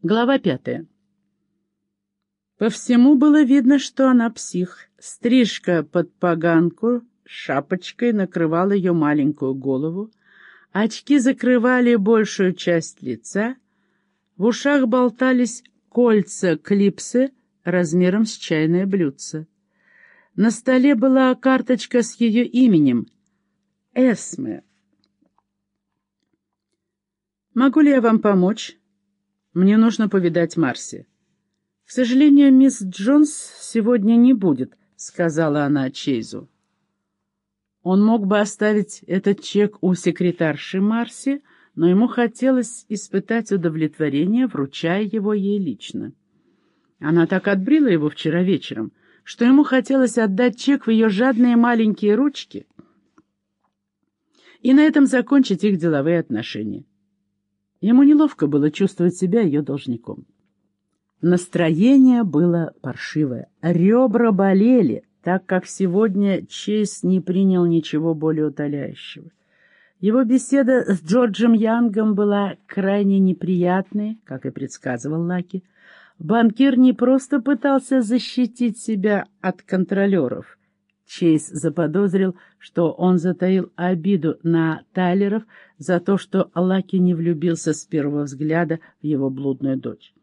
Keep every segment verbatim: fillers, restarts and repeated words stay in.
Глава пятая. По всему было видно, что она псих. Стрижка под поганку шапочкой накрывала ее маленькую голову, очки закрывали большую часть лица, в ушах болтались кольца-клипсы размером с чайное блюдце. На столе была карточка с ее именем — Эсме. «Могу ли я вам помочь? Мне нужно повидать Марси». «К сожалению, мисс Джонс сегодня не будет», — сказала она Чейзу. Он мог бы оставить этот чек у секретарши Марси, но ему хотелось испытать удовлетворение, вручая его ей лично. Она так отбрила его вчера вечером, что ему хотелось отдать чек в ее жадные маленькие ручки и на этом закончить их деловые отношения. Ему неловко было чувствовать себя ее должником. Настроение было паршивое, ребра болели, так как сегодня Чейз не принял ничего более утоляющего. Его беседа с Джорджем Янгом была крайне неприятной, как и предсказывал Лаки. Банкир не просто пытался защитить себя от контролеров. Чейз заподозрил, что он затаил обиду на Тайлеров за то, что Лаки не влюбился с первого взгляда в его блудную дочь.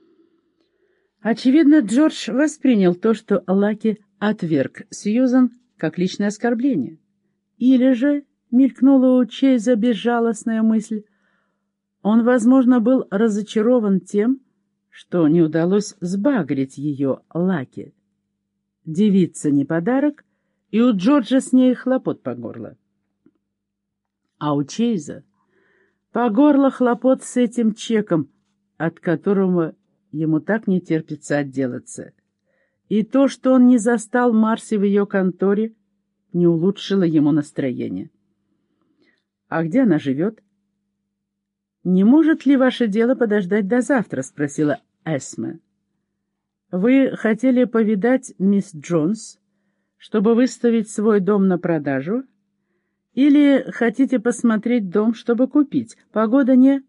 Очевидно, Джордж воспринял то, что Лаки отверг Сьюзан, как личное оскорбление. Или же, мелькнула у Чейза безжалостная мысль, он, возможно, был разочарован тем, что не удалось сбагрить ее Лаки. Девица не подарок, и у Джорджа с ней хлопот по горло. А у Чейза по горло хлопот с этим чеком, от которого ему так не терпится отделаться. И то, что он не застал Марси в ее конторе, не улучшило ему настроение. «А где она живет?» «Не может ли ваше дело подождать до завтра?» — спросила Эсме. «Вы хотели повидать мисс Джонс, чтобы выставить свой дом на продажу? Или хотите посмотреть дом, чтобы купить? Погода не...»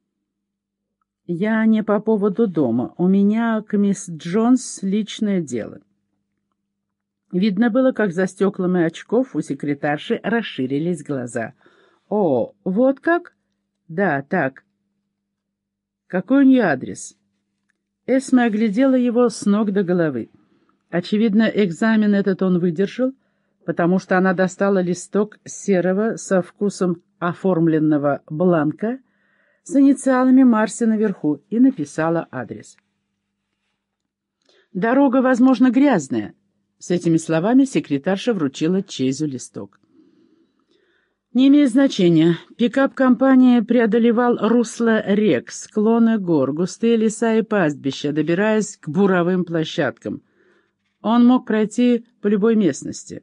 «Я не по поводу дома. У меня к мисс Джонс личное дело». Видно было, как за стеклами очков у секретарши расширились глаза. «О, вот как?» «Да, так». «Какой у нее адрес?» Эсме оглядела его с ног до головы. Очевидно, экзамен этот он выдержал, потому что она достала листок серого со вкусом оформленного бланка с инициалами Марси наверху и написала адрес. «Дорога, возможно, грязная». С этими словами секретарша вручила Чейзу листок. «Не имеет значения. Пикап-компания преодолевал русло рек, склоны гор, густые леса и пастбища, добираясь к буровым площадкам. Он мог пройти по любой местности».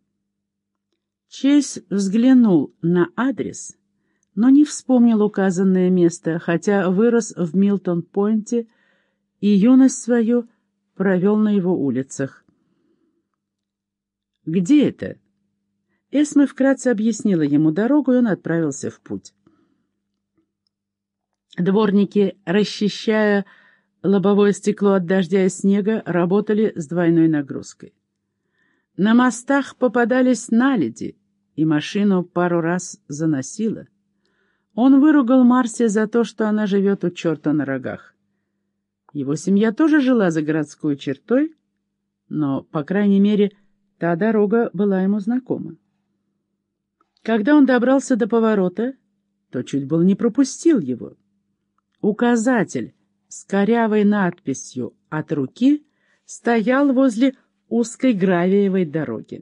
Чейз взглянул на адрес, но не вспомнил указанное место, хотя вырос в Милтон-Пойнте и юность свою провел на его улицах. «Где это?» Эсме вкратце объяснила ему дорогу, и он отправился в путь. Дворники, расчищая лобовое стекло от дождя и снега, работали с двойной нагрузкой. На мостах попадались наледи, и машину пару раз заносило. Он выругал Марси за то, что она живет у черта на рогах. Его семья тоже жила за городской чертой, но, по крайней мере, та дорога была ему знакома. Когда он добрался до поворота, то чуть было не пропустил его. Указатель с корявой надписью «От руки» стоял возле узкой гравиевой дороги.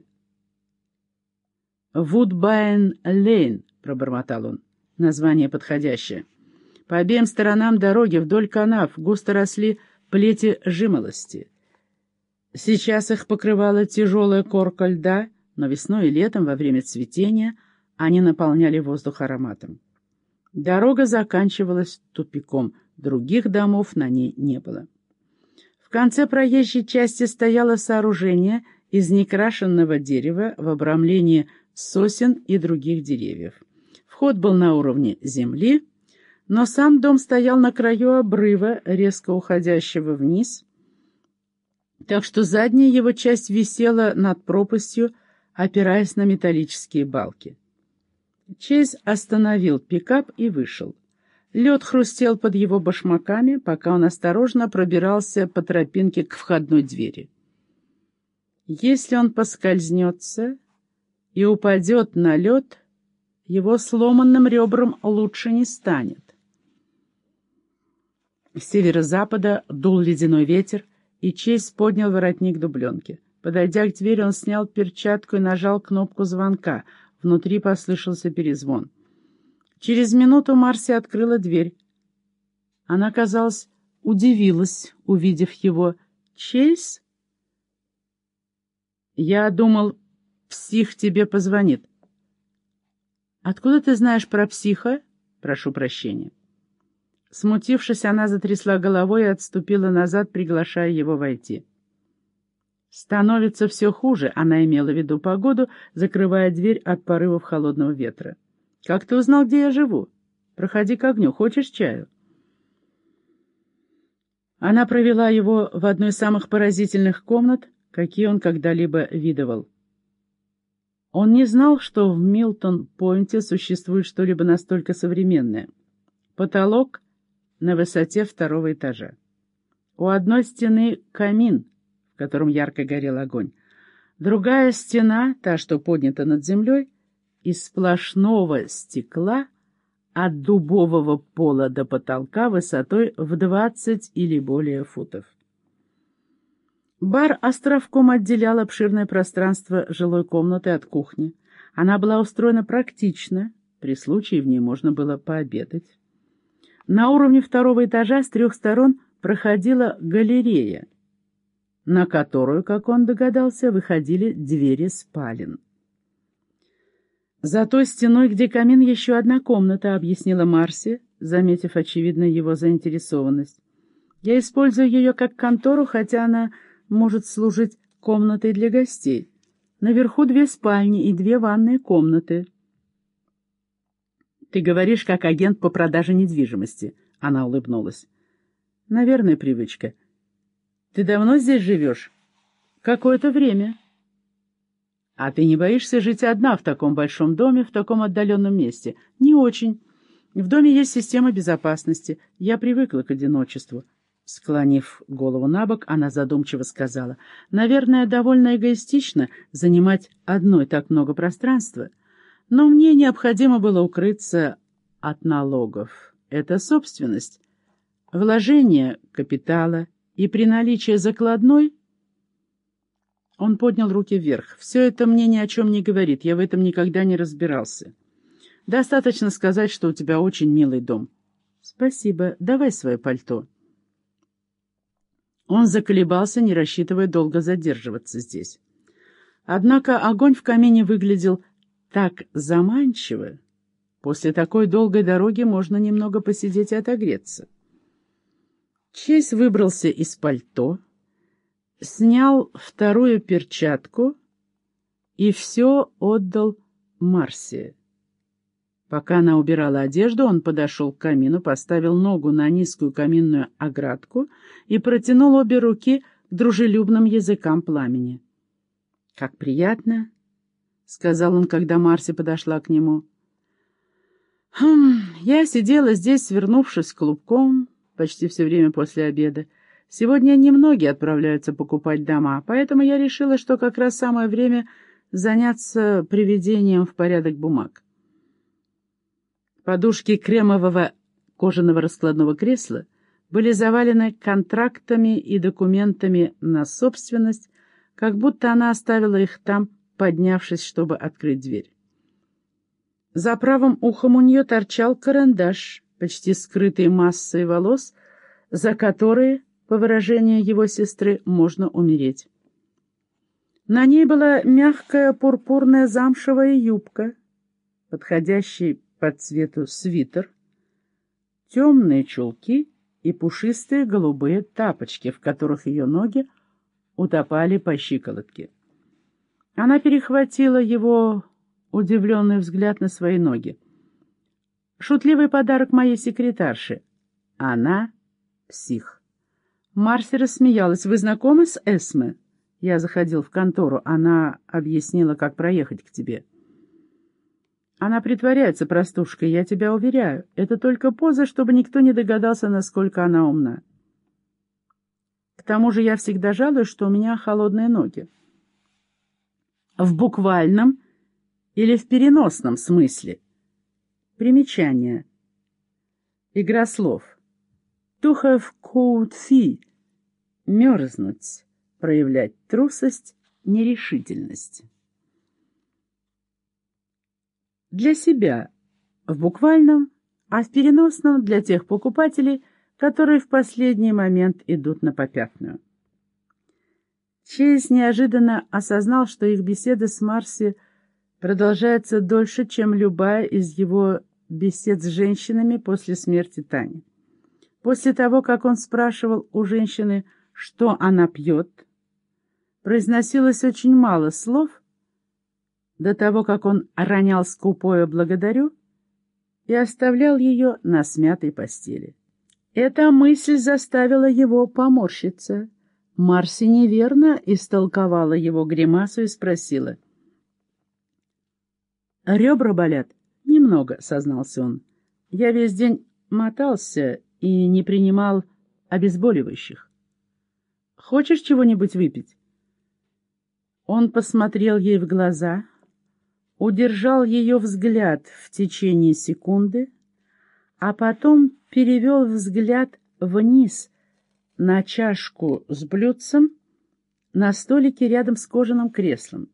«Вудбайн-Лейн», — пробормотал он, название подходящее. По обеим сторонам дороги вдоль канав густо росли плети жимолости. Сейчас их покрывала тяжелая корка льда, но весной и летом, во время цветения, они наполняли воздух ароматом. Дорога заканчивалась тупиком, других домов на ней не было. В конце проезжей части стояло сооружение из некрашенного дерева в обрамлении сосен и других деревьев. Вход был на уровне земли, Но сам дом стоял на краю обрыва, резко уходящего вниз, так что задняя его часть висела над пропастью, опираясь на металлические балки. Чейз остановил пикап и вышел. Лед хрустел под его башмаками, пока он осторожно пробирался по тропинке к входной двери. Если он поскользнется и упадет на лед, его сломанным ребрам лучше не станет. С северо-запада дул ледяной ветер, и Чейз поднял воротник дубленки. Подойдя к двери, он снял перчатку и нажал кнопку звонка. Внутри послышался перезвон. Через минуту Марси открыла дверь. Она, казалось, удивилась, увидев его. «Чейз?» «Я думал, псих тебе позвонит». «Откуда ты знаешь про психа?» «Прошу прощения». Смутившись, она затрясла головой и отступила назад, приглашая его войти. «Становится все хуже», — она имела в виду погоду, закрывая дверь от порывов холодного ветра. «Как ты узнал, где я живу? Проходи к огню. Хочешь чаю?» Она провела его в одну из самых поразительных комнат, какие он когда-либо видывал. Он не знал, что в Милтон-Пойнте существует что-либо настолько современное. Потолок на высоте второго этажа. У одной стены камин, в котором ярко горел огонь. Другая стена, та, что поднята над землей, из сплошного стекла от дубового пола до потолка высотой в двадцать или более футов. Бар островком отделял обширное пространство жилой комнаты от кухни. Она была устроена практично, при случае в ней можно было пообедать. На уровне второго этажа с трех сторон проходила галерея, на которую, как он догадался, выходили двери спален. «За той стеной, где камин, еще одна комната», — объяснила Марси, заметив, очевидно, его заинтересованность. «Я использую ее как контору, хотя она может служить комнатой для гостей. Наверху две спальни и две ванные комнаты». «Ты говоришь, как агент по продаже недвижимости», — она улыбнулась. «Наверное, привычка. Ты давно здесь живешь?» «Какое-то время». «А ты не боишься жить одна в таком большом доме, в таком отдаленном месте?» «Не очень. В доме есть система безопасности. Я привыкла к одиночеству». Склонив голову на бок, она задумчиво сказала: «Наверное, довольно эгоистично занимать одной так много пространства. Но мне необходимо было укрыться от налогов. Это собственность, вложение капитала, и при наличии закладной...» Он поднял руки вверх. «Все это мне ни о чем не говорит, я в этом никогда не разбирался. Достаточно сказать, что у тебя очень милый дом». «Спасибо, давай свое пальто». Он заколебался, не рассчитывая долго задерживаться здесь. Однако огонь в камине выглядел так заманчиво. После такой долгой дороги можно немного посидеть и отогреться. Чейз выбрался из пальто, снял вторую перчатку и все отдал Марси. Пока она убирала одежду, он подошел к камину, поставил ногу на низкую каминную оградку и протянул обе руки к дружелюбным языкам пламени. «Как приятно!» — сказал он, когда Марси подошла к нему. «Хм, я сидела здесь, свернувшись клубком, почти все время после обеда. Сегодня немногие отправляются покупать дома, поэтому я решила, что как раз самое время заняться приведением в порядок бумаг». Подушки кремового кожаного раскладного кресла были завалены контрактами и документами на собственность, как будто она оставила их там, поднявшись, чтобы открыть дверь. За правым ухом у нее торчал карандаш, почти скрытый массой волос, за которые, по выражению его сестры, можно умереть. На ней была мягкая пурпурная замшевая юбка, подходящий по цвету свитер, темные чулки и пушистые голубые тапочки, в которых ее ноги утопали по щиколотке. Она перехватила его удивленный взгляд на свои ноги. Шутливый подарок моей секретарше. Она псих. Марси рассмеялась. Вы знакомы с Эсме? Я заходил в контору. Она объяснила, как проехать к тебе. Она притворяется простушкой, я тебя уверяю. Это только поза, чтобы никто не догадался, насколько она умна. К тому же я всегда жалуюсь, что у меня холодные ноги. В буквальном или в переносном смысле. Примечание. Игра слов. To have cold feet. Мерзнуть. Проявлять трусость, нерешительность. Для себя в буквальном, а в переносном для тех покупателей, которые в последний момент идут на попятную. Чейз неожиданно осознал, что их беседа с Марси продолжается дольше, чем любая из его бесед с женщинами после смерти Тани. После того, как он спрашивал у женщины, что она пьет, произносилось очень мало слов, до того, как он ронял скупое «благодарю» и оставлял ее на смятой постели. Эта мысль заставила его поморщиться. Марси неверно истолковала его гримасу и спросила. «Ребра болят?» «Немного», — сознался он. «Я весь день мотался и не принимал обезболивающих. Хочешь чего-нибудь выпить?» Он посмотрел ей в глаза, удержал ее взгляд в течение секунды, а потом перевел взгляд вниз на чашку с блюдцем на столике рядом с кожаным креслом.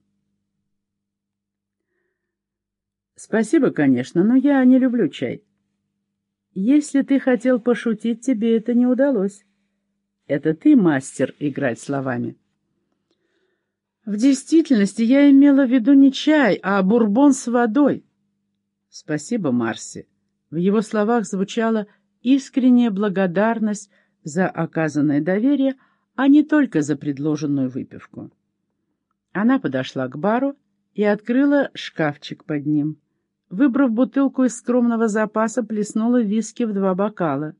«Спасибо, конечно, но я не люблю чай. Если ты хотел пошутить, тебе это не удалось. Это ты мастер играть словами». «В действительности я имела в виду не чай, а бурбон с водой». «Спасибо, Марси». В его словах звучала искренняя благодарность за оказанное доверие, а не только за предложенную выпивку. Она подошла к бару и открыла шкафчик под ним. Выбрав бутылку из скромного запаса, плеснула виски в два бокала.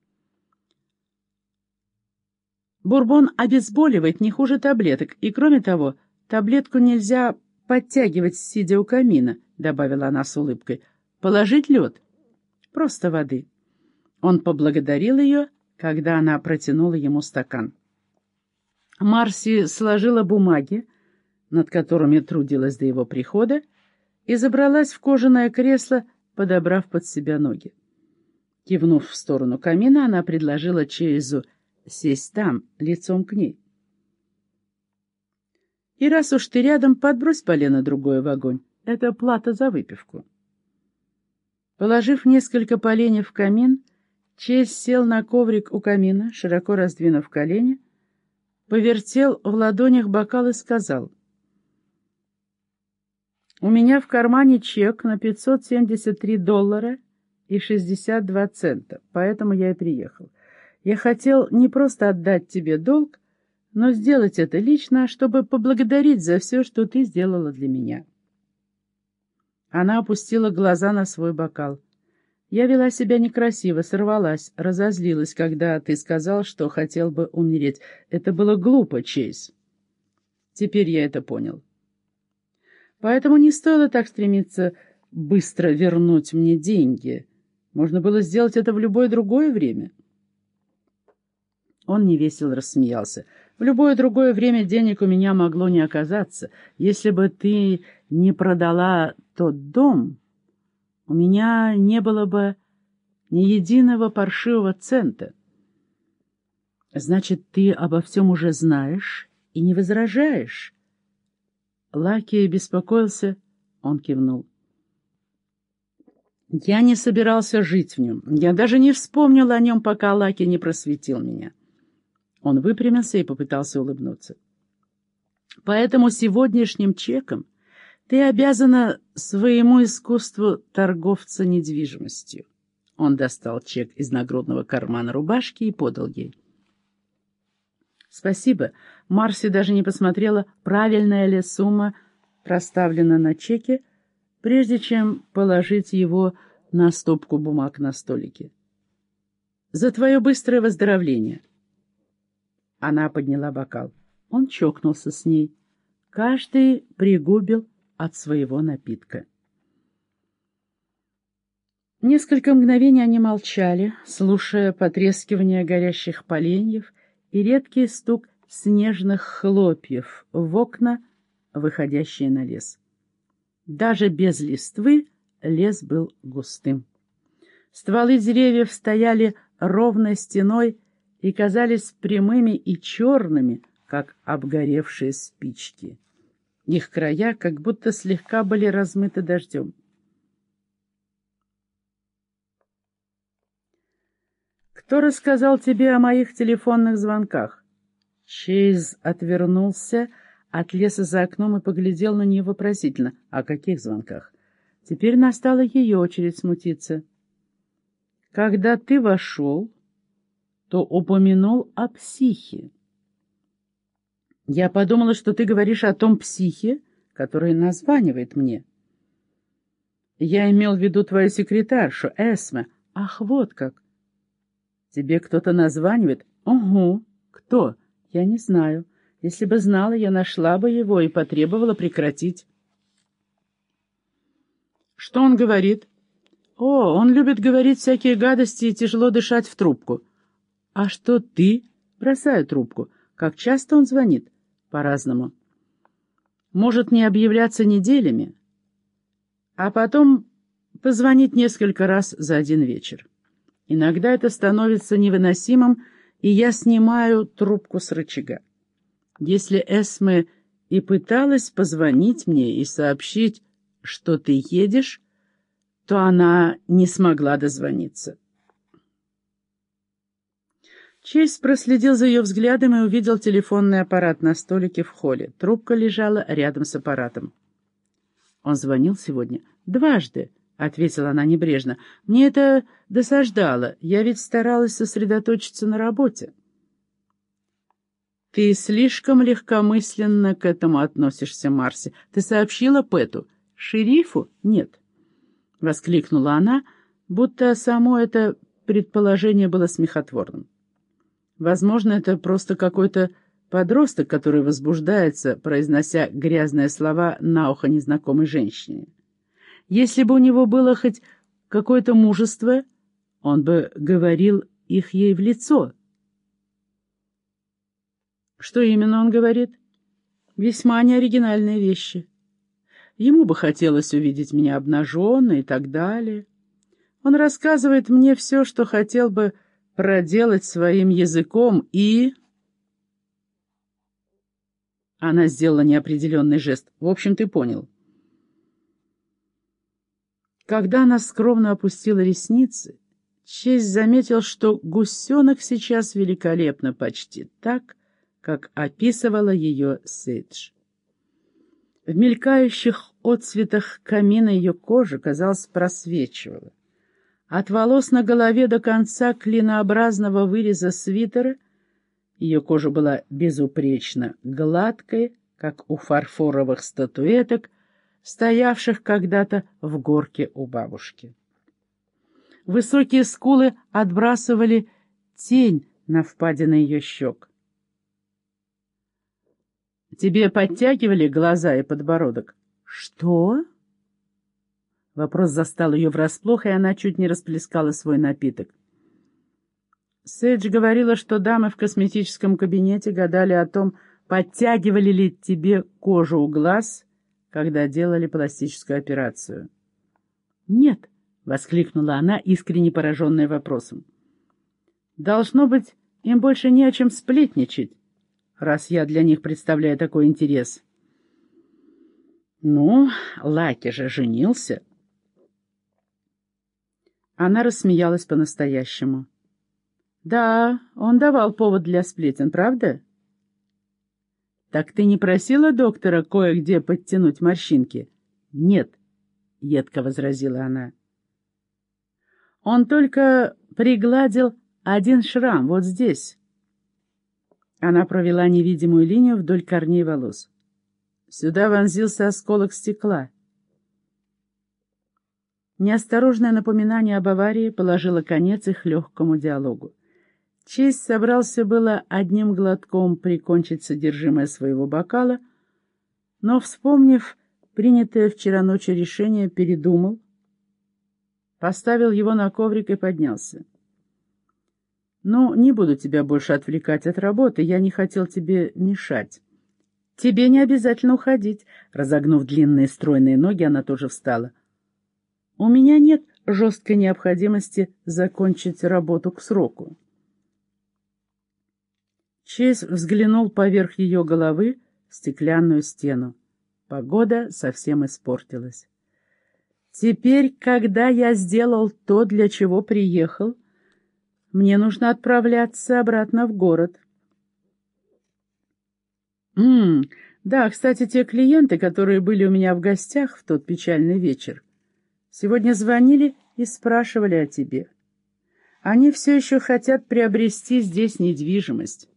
Бурбон обезболивает не хуже таблеток, и, кроме того, таблетку нельзя подтягивать, сидя у камина, — добавила она с улыбкой. — Положить лед? Просто воды. Он поблагодарил ее, когда она протянула ему стакан. Марси сложила бумаги, над которыми трудилась до его прихода, и забралась в кожаное кресло, подобрав под себя ноги. Кивнув в сторону камина, она предложила Чейзу сесть там, лицом к ней. «И раз уж ты рядом, подбрось полено другое в огонь. Это плата за выпивку». Положив несколько поленьев в камин, Чейз сел на коврик у камина, широко раздвинув колени, повертел в ладонях бокал и сказал: «У меня в кармане чек на пятьсот семьдесят три доллара и шестьдесят два цента, поэтому я и приехал. Я хотел не просто отдать тебе долг, но сделать это лично, чтобы поблагодарить за все, что ты сделала для меня». Она опустила глаза на свой бокал. «Я вела себя некрасиво, сорвалась, разозлилась, когда ты сказал, что хотел бы умереть. Это было глупо, Чейз. Теперь я это понял. Поэтому не стоило так стремиться быстро вернуть мне деньги. Можно было сделать это в любое другое время». Он невесело рассмеялся. «В любое другое время денег у меня могло не оказаться. Если бы ты не продала тот дом, у меня не было бы ни единого паршивого цента». «Значит, ты обо всем уже знаешь и не возражаешь?» Лаки беспокоился, он кивнул. «Я не собирался жить в нем. Я даже не вспомнил о нем, пока Лаки не просветил меня». Он выпрямился и попытался улыбнуться. «Поэтому сегодняшним чеком ты обязана своему искусству торговца недвижимостью». Он достал чек из нагрудного кармана рубашки и подал ей. «Спасибо». Марси даже не посмотрела, правильная ли сумма проставлена на чеке, прежде чем положить его на стопку бумаг на столике. «За твое быстрое выздоровление!» Она подняла бокал. Он чокнулся с ней. Каждый пригубил от своего напитка. Несколько мгновений они молчали, слушая потрескивание горящих поленьев и редкий стук снежных хлопьев в окна, выходящие на лес. Даже без листвы лес был густым. Стволы деревьев стояли ровной стеной и казались прямыми и черными, как обгоревшие спички. Их края как будто слегка были размыты дождем. «Кто рассказал тебе о моих телефонных звонках?» Чейз отвернулся от леса за окном и поглядел на нее вопросительно. «О каких звонках?» Теперь настала ее очередь смутиться. «Когда ты вошел, то упомянул о психе. Я подумала, что ты говоришь о том психе, который названивает мне. Я имел в виду твою секретаршу, Эсме. Ах, вот как! Тебе кто-то названивает? Угу. Кто? Я не знаю. Если бы знала, я нашла бы его и потребовала прекратить». «Что он говорит?» «О, он любит говорить всякие гадости и тяжело дышать в трубку». «А что ты?» «Бросаю трубку. Как часто он звонит?» «По-разному. Может не объявляться неделями, а потом позвонить несколько раз за один вечер. Иногда это становится невыносимым, и я снимаю трубку с рычага. Если Эсме и пыталась позвонить мне и сообщить, что ты едешь, то она не смогла дозвониться». Чейз проследил за ее взглядом и увидел телефонный аппарат на столике в холле. Трубка лежала рядом с аппаратом. «Он звонил сегодня?» «Дважды», — ответила она небрежно. «Мне это досаждало. Я ведь старалась сосредоточиться на работе». «Ты слишком легкомысленно к этому относишься, Марси. Ты сообщила Пэту?» «Шерифу? Нет», — воскликнула она, будто само это предположение было смехотворным. «Возможно, это просто какой-то подросток, который возбуждается, произнося грязные слова на ухо незнакомой женщине. Если бы у него было хоть какое-то мужество, он бы говорил их ей в лицо». «Что именно он говорит?» «Весьма неоригинальные вещи. Ему бы хотелось увидеть меня обнаженной и так далее. Он рассказывает мне все, что хотел бы проделать своим языком, и...» Она сделала неопределенный жест. «В общем, ты понял». Когда она скромно опустила ресницы, Чейз заметил, что гусенок сейчас великолепно, почти так, как описывала ее Сейдж. В мелькающих отцветах камина ее кожа, казалось, просвечивала. От волос на голове до конца клинообразного выреза свитера ее кожа была безупречно гладкой, как у фарфоровых статуэток, стоявших когда-то в горке у бабушки. Высокие скулы отбрасывали тень на впадины ее щек. «Тебе подтягивали глаза и подбородок?» «Что?» Вопрос застал ее врасплох, и она чуть не расплескала свой напиток. Сейдж говорила, что дамы в косметическом кабинете гадали о том, подтягивали ли тебе кожу у глаз, когда делали пластическую операцию. «Нет», — воскликнула она, искренне пораженная вопросом. «Должно быть, им больше не о чем сплетничать, раз я для них представляю такой интерес». «Ну, Лаки же женился». Она рассмеялась по-настоящему. «Да, он давал повод для сплетен, правда?» «Так ты не просила доктора кое-где подтянуть морщинки?» «Нет», — едко возразила она. «Он только пригладил один шрам вот здесь». Она провела невидимую линию вдоль корней волос. Сюда вонзился осколок стекла. Неосторожное напоминание об аварии положило конец их легкому диалогу. Чейз собрался было одним глотком прикончить содержимое своего бокала, но, вспомнив принятое вчера ночью решение, передумал, поставил его на коврик и поднялся. «Ну, не буду тебя больше отвлекать от работы, я не хотел тебе мешать». «Тебе не обязательно уходить». Разогнув длинные стройные ноги, она тоже встала. «У меня нет жесткой необходимости закончить работу к сроку». Чейз взглянул поверх ее головы в стеклянную стену. Погода совсем испортилась. «Теперь, когда я сделал то, для чего приехал, мне нужно отправляться обратно в город». «М-м, да, кстати, те клиенты, которые были у меня в гостях в тот печальный вечер, сегодня звонили и спрашивали о тебе. Они все еще хотят приобрести здесь недвижимость».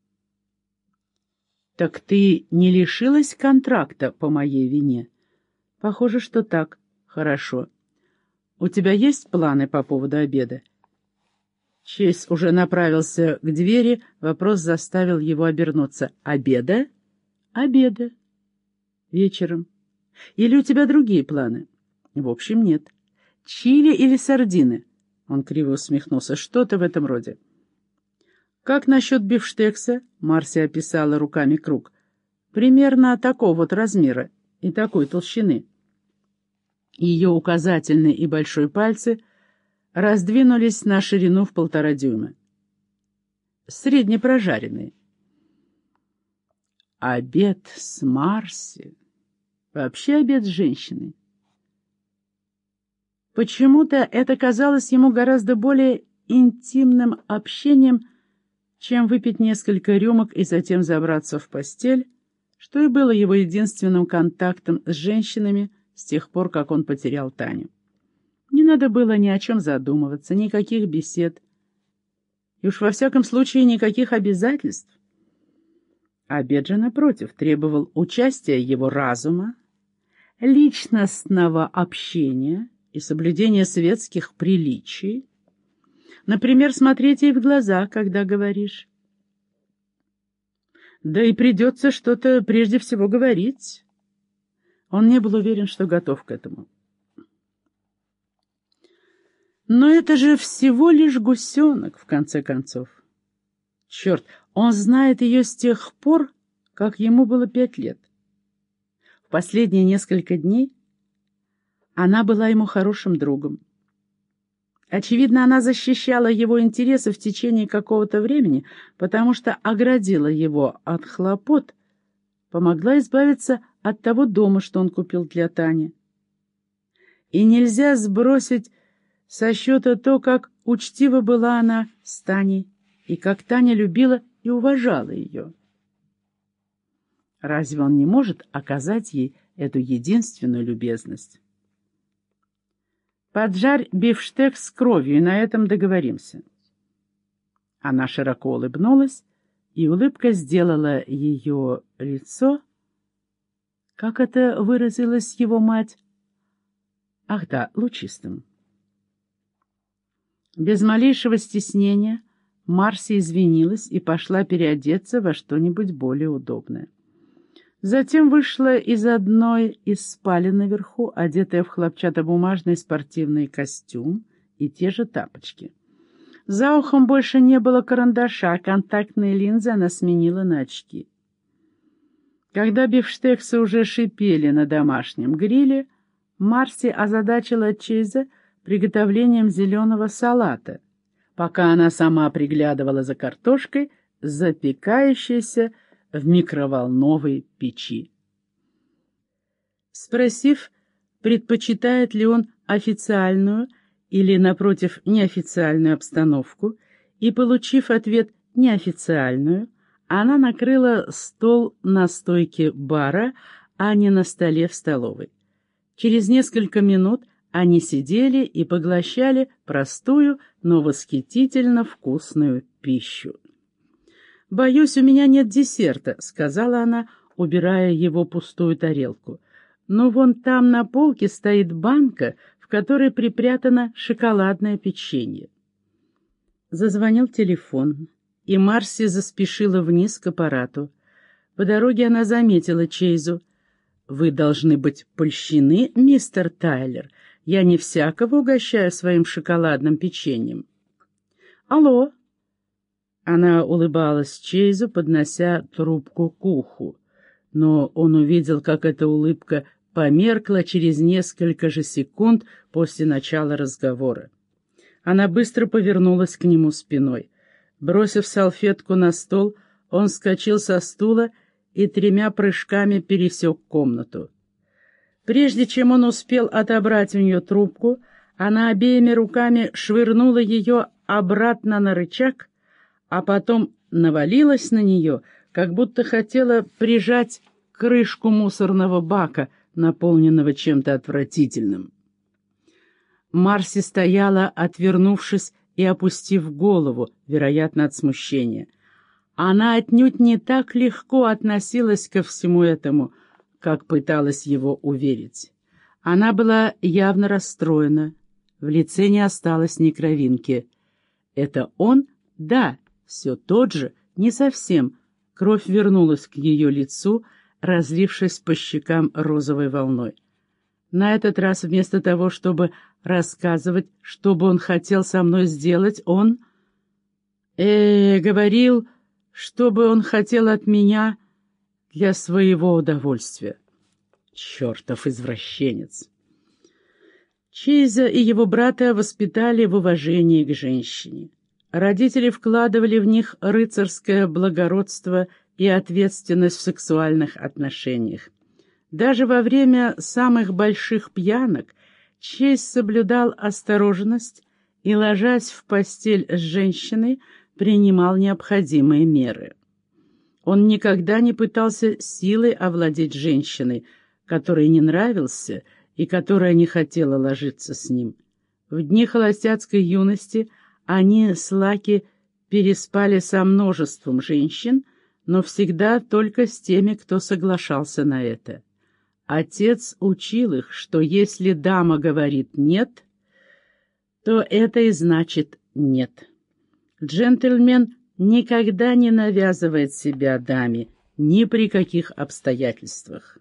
«Так ты не лишилась контракта по моей вине?» «Похоже, что так. Хорошо. У тебя есть планы по поводу обеда?» Чейз уже направился к двери, вопрос заставил его обернуться. «Обеда?» «Обеда. Вечером. Или у тебя другие планы?» «В общем, нет. Чили или сардины?» Он криво усмехнулся. «Что-то в этом роде». «Как насчет бифштекса?» — Марси описала руками круг. «Примерно такого вот размера и такой толщины». Ее указательный и большой пальцы раздвинулись на ширину в полтора дюйма. Среднепрожаренные. Обед с Марси. Вообще обед с женщиной. Почему-то это казалось ему гораздо более интимным общением, чем выпить несколько рюмок и затем забраться в постель, что и было его единственным контактом с женщинами с тех пор, как он потерял Таню. Не надо было ни о чем задумываться, никаких бесед, и уж во всяком случае никаких обязательств. Обед же, напротив, требовал участия его разума, личностного общения и соблюдения светских приличий. Например, смотреть ей в глаза, когда говоришь. Да и придется что-то прежде всего говорить. Он не был уверен, что готов к этому. Но это же всего лишь гусенок, в конце концов. Черт, он знает ее с тех пор, как ему было пять лет. В последние несколько дней она была ему хорошим другом. Очевидно, она защищала его интересы в течение какого-то времени, потому что оградила его от хлопот, помогла избавиться от того дома, что он купил для Тани. И нельзя сбросить со счета то, как учтива была она с Таней, и как Таня любила и уважала ее. Разве он не может оказать ей эту единственную любезность? «Поджарь бифштекс с кровью, и на этом договоримся». Она широко улыбнулась, и улыбка сделала ее лицо, как это выразилась его мать, ах да, лучистым. Без малейшего стеснения Марси извинилась и пошла переодеться во что-нибудь более удобное. Затем вышла из одной из спален наверху, одетая в хлопчатобумажный спортивный костюм и те же тапочки. За ухом больше не было карандаша, а контактные линзы она сменила на очки. Когда бифштексы уже шипели на домашнем гриле, Марси озадачила Чейза приготовлением зеленого салата, пока она сама приглядывала за картошкой, запекающейся в микроволновой печи. Спросив, предпочитает ли он официальную или, напротив, неофициальную обстановку, и, получив ответ неофициальную, она накрыла стол на стойке бара, а не на столе в столовой. Через несколько минут они сидели и поглощали простую, но восхитительно вкусную пищу. «Боюсь, у меня нет десерта», — сказала она, убирая его пустую тарелку. «Но вон там на полке стоит банка, в которой припрятано шоколадное печенье. Зазвонил телефон, и Марси заспешила вниз к аппарату. По дороге она заметила Чейзу. «Вы должны быть польщены, мистер Тайлер. Я не всякого угощаю своим шоколадным печеньем». «Алло!» Она улыбалась Чейзу, поднося трубку к уху. Но он увидел, как эта улыбка померкла через несколько же секунд после начала разговора. Она быстро повернулась к нему спиной. Бросив салфетку на стол, он вскочил со стула и тремя прыжками пересек комнату. Прежде чем он успел отобрать у нее трубку, она обеими руками швырнула ее обратно на рычаг, а потом навалилась на нее, как будто хотела прижать крышку мусорного бака, наполненного чем-то отвратительным. Марси стояла, отвернувшись и опустив голову, вероятно, от смущения. Она отнюдь не так легко относилась ко всему этому, как пыталась его уверить. Она была явно расстроена, в лице не осталось ни кровинки. «Это он?» «Да, все тот же, не совсем». Кровь вернулась к ее лицу, разлившись по щекам розовой волной. На этот раз вместо того, чтобы рассказывать, что бы он хотел со мной сделать, он... э говорил, что бы он хотел от меня для своего удовольствия. Чертов извращенец! Чейза и его брата воспитали в уважении к женщине. Родители вкладывали в них рыцарское благородство и ответственность в сексуальных отношениях. Даже во время самых больших пьянок Чейз соблюдал осторожность и, ложась в постель с женщиной, принимал необходимые меры. Он никогда не пытался силой овладеть женщиной, которой не нравился и которая не хотела ложиться с ним. В дни холостяцкой юности они с Лаки переспали со множеством женщин, но всегда только с теми, кто соглашался на это. Отец учил их, что если дама говорит «нет», то это и значит «нет». Джентльмен никогда не навязывает себя даме, ни при каких обстоятельствах.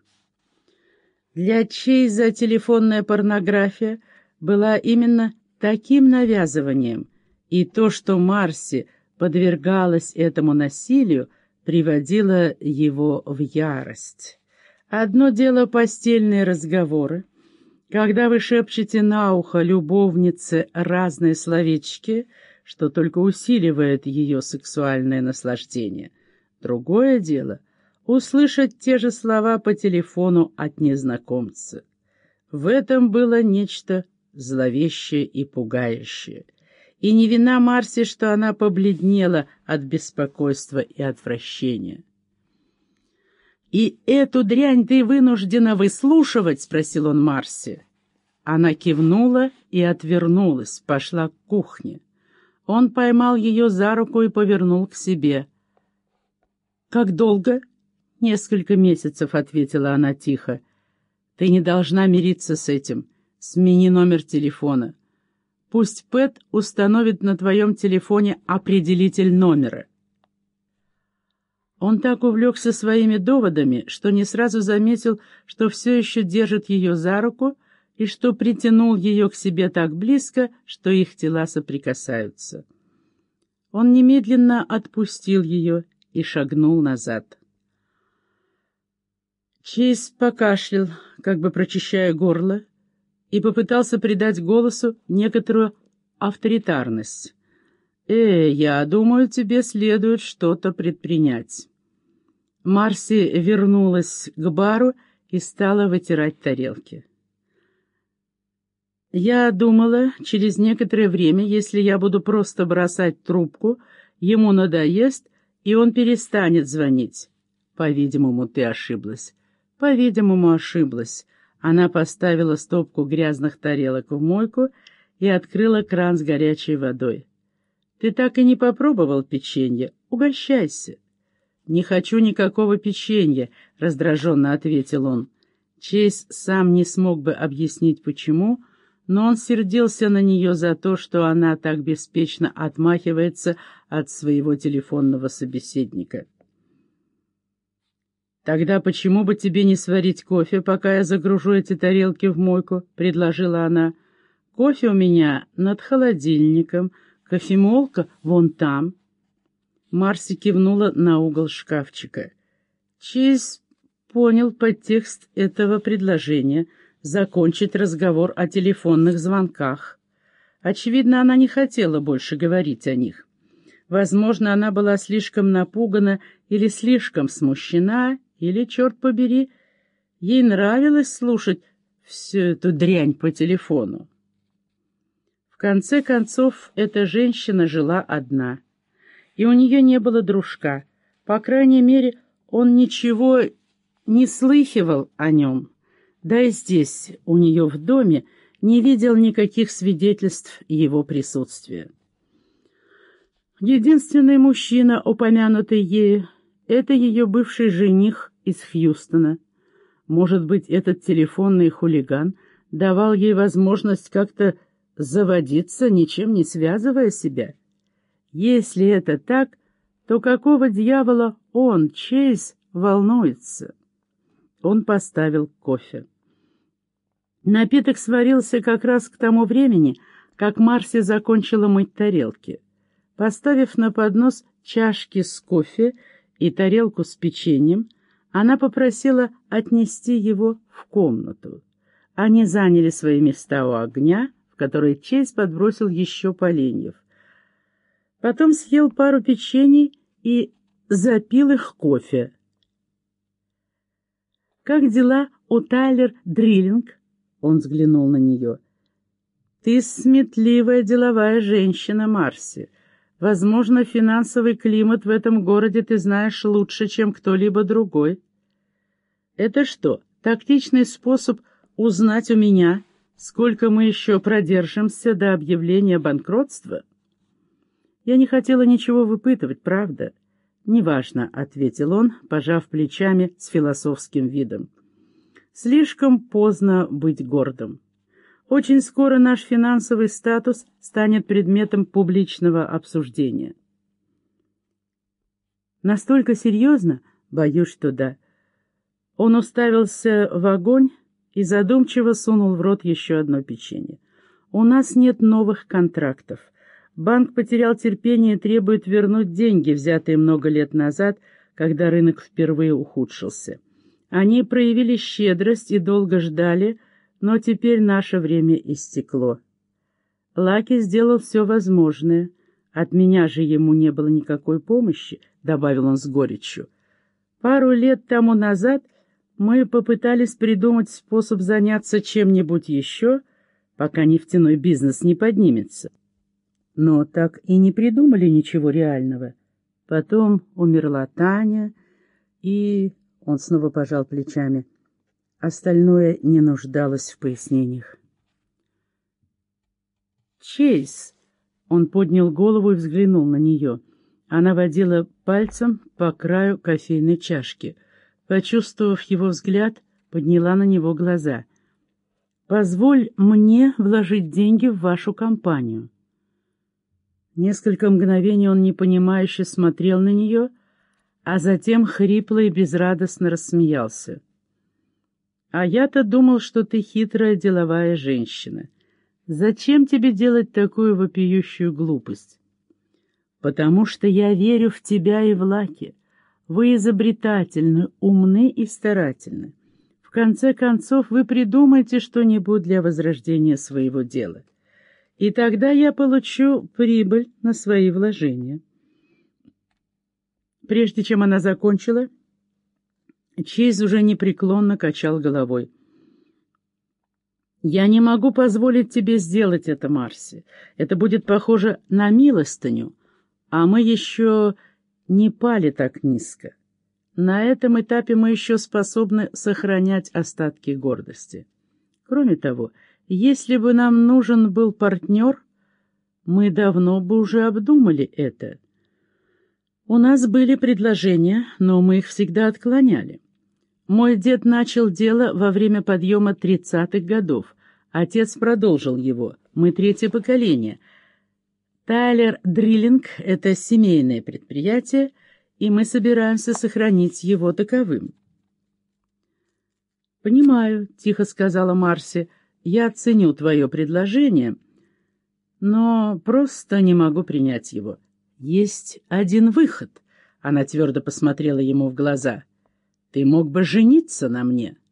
Для Чейза телефонная порнография была именно таким навязыванием, и то, что Марси подвергалась этому насилию, приводило его в ярость. Одно дело постельные разговоры, когда вы шепчете на ухо любовнице разные словечки, что только усиливает ее сексуальное наслаждение. Другое дело — услышать те же слова по телефону от незнакомца. В этом было нечто зловещее и пугающее. И не вина Марси, что она побледнела от беспокойства и отвращения. «И эту дрянь ты вынуждена выслушивать?» — спросил он Марси. Она кивнула и отвернулась, пошла к кухне. Он поймал ее за руку и повернул к себе. «Как долго?» «Несколько месяцев», — ответила она тихо. «Ты не должна мириться с этим. Смени номер телефона. Пусть Пэт установит на твоем телефоне определитель номера». Он так увлекся своими доводами, что не сразу заметил, что все еще держит ее за руку и что притянул ее к себе так близко, что их тела соприкасаются. Он немедленно отпустил ее и шагнул назад. Чейз покашлял, как бы прочищая горло, и попытался придать голосу некоторую авторитарность. «Э, я думаю, тебе следует что-то предпринять». Марси вернулась к бару и стала вытирать тарелки. «Я думала, через некоторое время, если я буду просто бросать трубку, ему надоест, и он перестанет звонить». «По-видимому, ты ошиблась». «По-видимому, ошиблась». Она поставила стопку грязных тарелок в мойку и открыла кран с горячей водой. «Ты так и не попробовал печенье? Угощайся». «Не хочу никакого печенья», — раздраженно ответил он. Чейз сам не смог бы объяснить, почему, но он сердился на нее за то, что она так беспечно отмахивается от своего телефонного собеседника. «Тогда почему бы тебе не сварить кофе, пока я загружу эти тарелки в мойку?» — предложила она. «Кофе у меня над холодильником, кофемолка вон там». Марси кивнула на угол шкафчика. Чейз понял подтекст этого предложения — закончить разговор о телефонных звонках. Очевидно, она не хотела больше говорить о них. Возможно, она была слишком напугана или слишком смущена, или, черт побери, ей нравилось слушать всю эту дрянь по телефону. В конце концов, эта женщина жила одна, и у нее не было дружка. По крайней мере, он ничего не слыхивал о нем. Да и здесь, у нее в доме, не видел никаких свидетельств его присутствия. Единственный мужчина, упомянутый ею, это ее бывший жених из Хьюстона. Может быть, этот телефонный хулиган давал ей возможность как-то заводиться, ничем не связывая себя. Если это так, то какого дьявола он, Чейз, волнуется? Он поставил кофе. Напиток сварился как раз к тому времени, как Марси закончила мыть тарелки. Поставив на поднос чашки с кофе и тарелку с печеньем, она попросила отнести его в комнату. Они заняли свои места у огня, в который Чейз подбросил еще поленьев. Потом съел пару печений и запил их кофе. «Как дела у Тайлер Дриллинг?» Он взглянул на нее. «Ты сметливая деловая женщина, Марси. Возможно, финансовый климат в этом городе ты знаешь лучше, чем кто-либо другой. Это что, тактичный способ узнать у меня, сколько мы еще продержимся до объявления банкротства?» «Я не хотела ничего выпытывать, правда?» «Неважно», — ответил он, пожав плечами с философским видом. «Слишком поздно быть гордым. Очень скоро наш финансовый статус станет предметом публичного обсуждения». «Настолько серьезно?» «Боюсь, что да». Он уставился в огонь и задумчиво сунул в рот еще одно печенье. «У нас нет новых контрактов. Банк потерял терпение и требует вернуть деньги, взятые много лет назад, когда рынок впервые ухудшился. Они проявили щедрость и долго ждали, но теперь наше время истекло. Лаки сделал все возможное. От меня же ему не было никакой помощи», — добавил он с горечью. «Пару лет тому назад мы попытались придумать способ заняться чем-нибудь еще, пока нефтяной бизнес не поднимется. Но так и не придумали ничего реального. Потом умерла Таня, и...» Он снова пожал плечами. Остальное не нуждалось в пояснениях. «Чейз!» Он поднял голову и взглянул на нее. Она водила пальцем по краю кофейной чашки. Почувствовав его взгляд, подняла на него глаза. «Позволь мне вложить деньги в вашу компанию». Несколько мгновений он непонимающе смотрел на нее, а затем хрипло и безрадостно рассмеялся. «А я-то думал, что ты хитрая деловая женщина. Зачем тебе делать такую вопиющую глупость?» «Потому что я верю в тебя и в Лаки. Вы изобретательны, умны и старательны. В конце концов, вы придумаете что-нибудь для возрождения своего дела. И тогда я получу прибыль на свои вложения». Прежде чем она закончила, Чейз уже непреклонно качал головой. «Я не могу позволить тебе сделать это, Марси. Это будет похоже на милостыню, а мы еще не пали так низко. На этом этапе мы еще способны сохранять остатки гордости. Кроме того, если бы нам нужен был партнер, мы давно бы уже обдумали это. У нас были предложения, но мы их всегда отклоняли. Мой дед начал дело во время подъема тридцатых годов, Отец продолжил его. Мы третье поколение. Тайлер Дриллинг — это семейное предприятие, и мы собираемся сохранить его таковым. «Понимаю», — тихо сказала Марси, — «я ценю твое предложение, но просто не могу принять его. Есть один выход», — она твердо посмотрела ему в глаза. «Ты мог бы жениться на мне».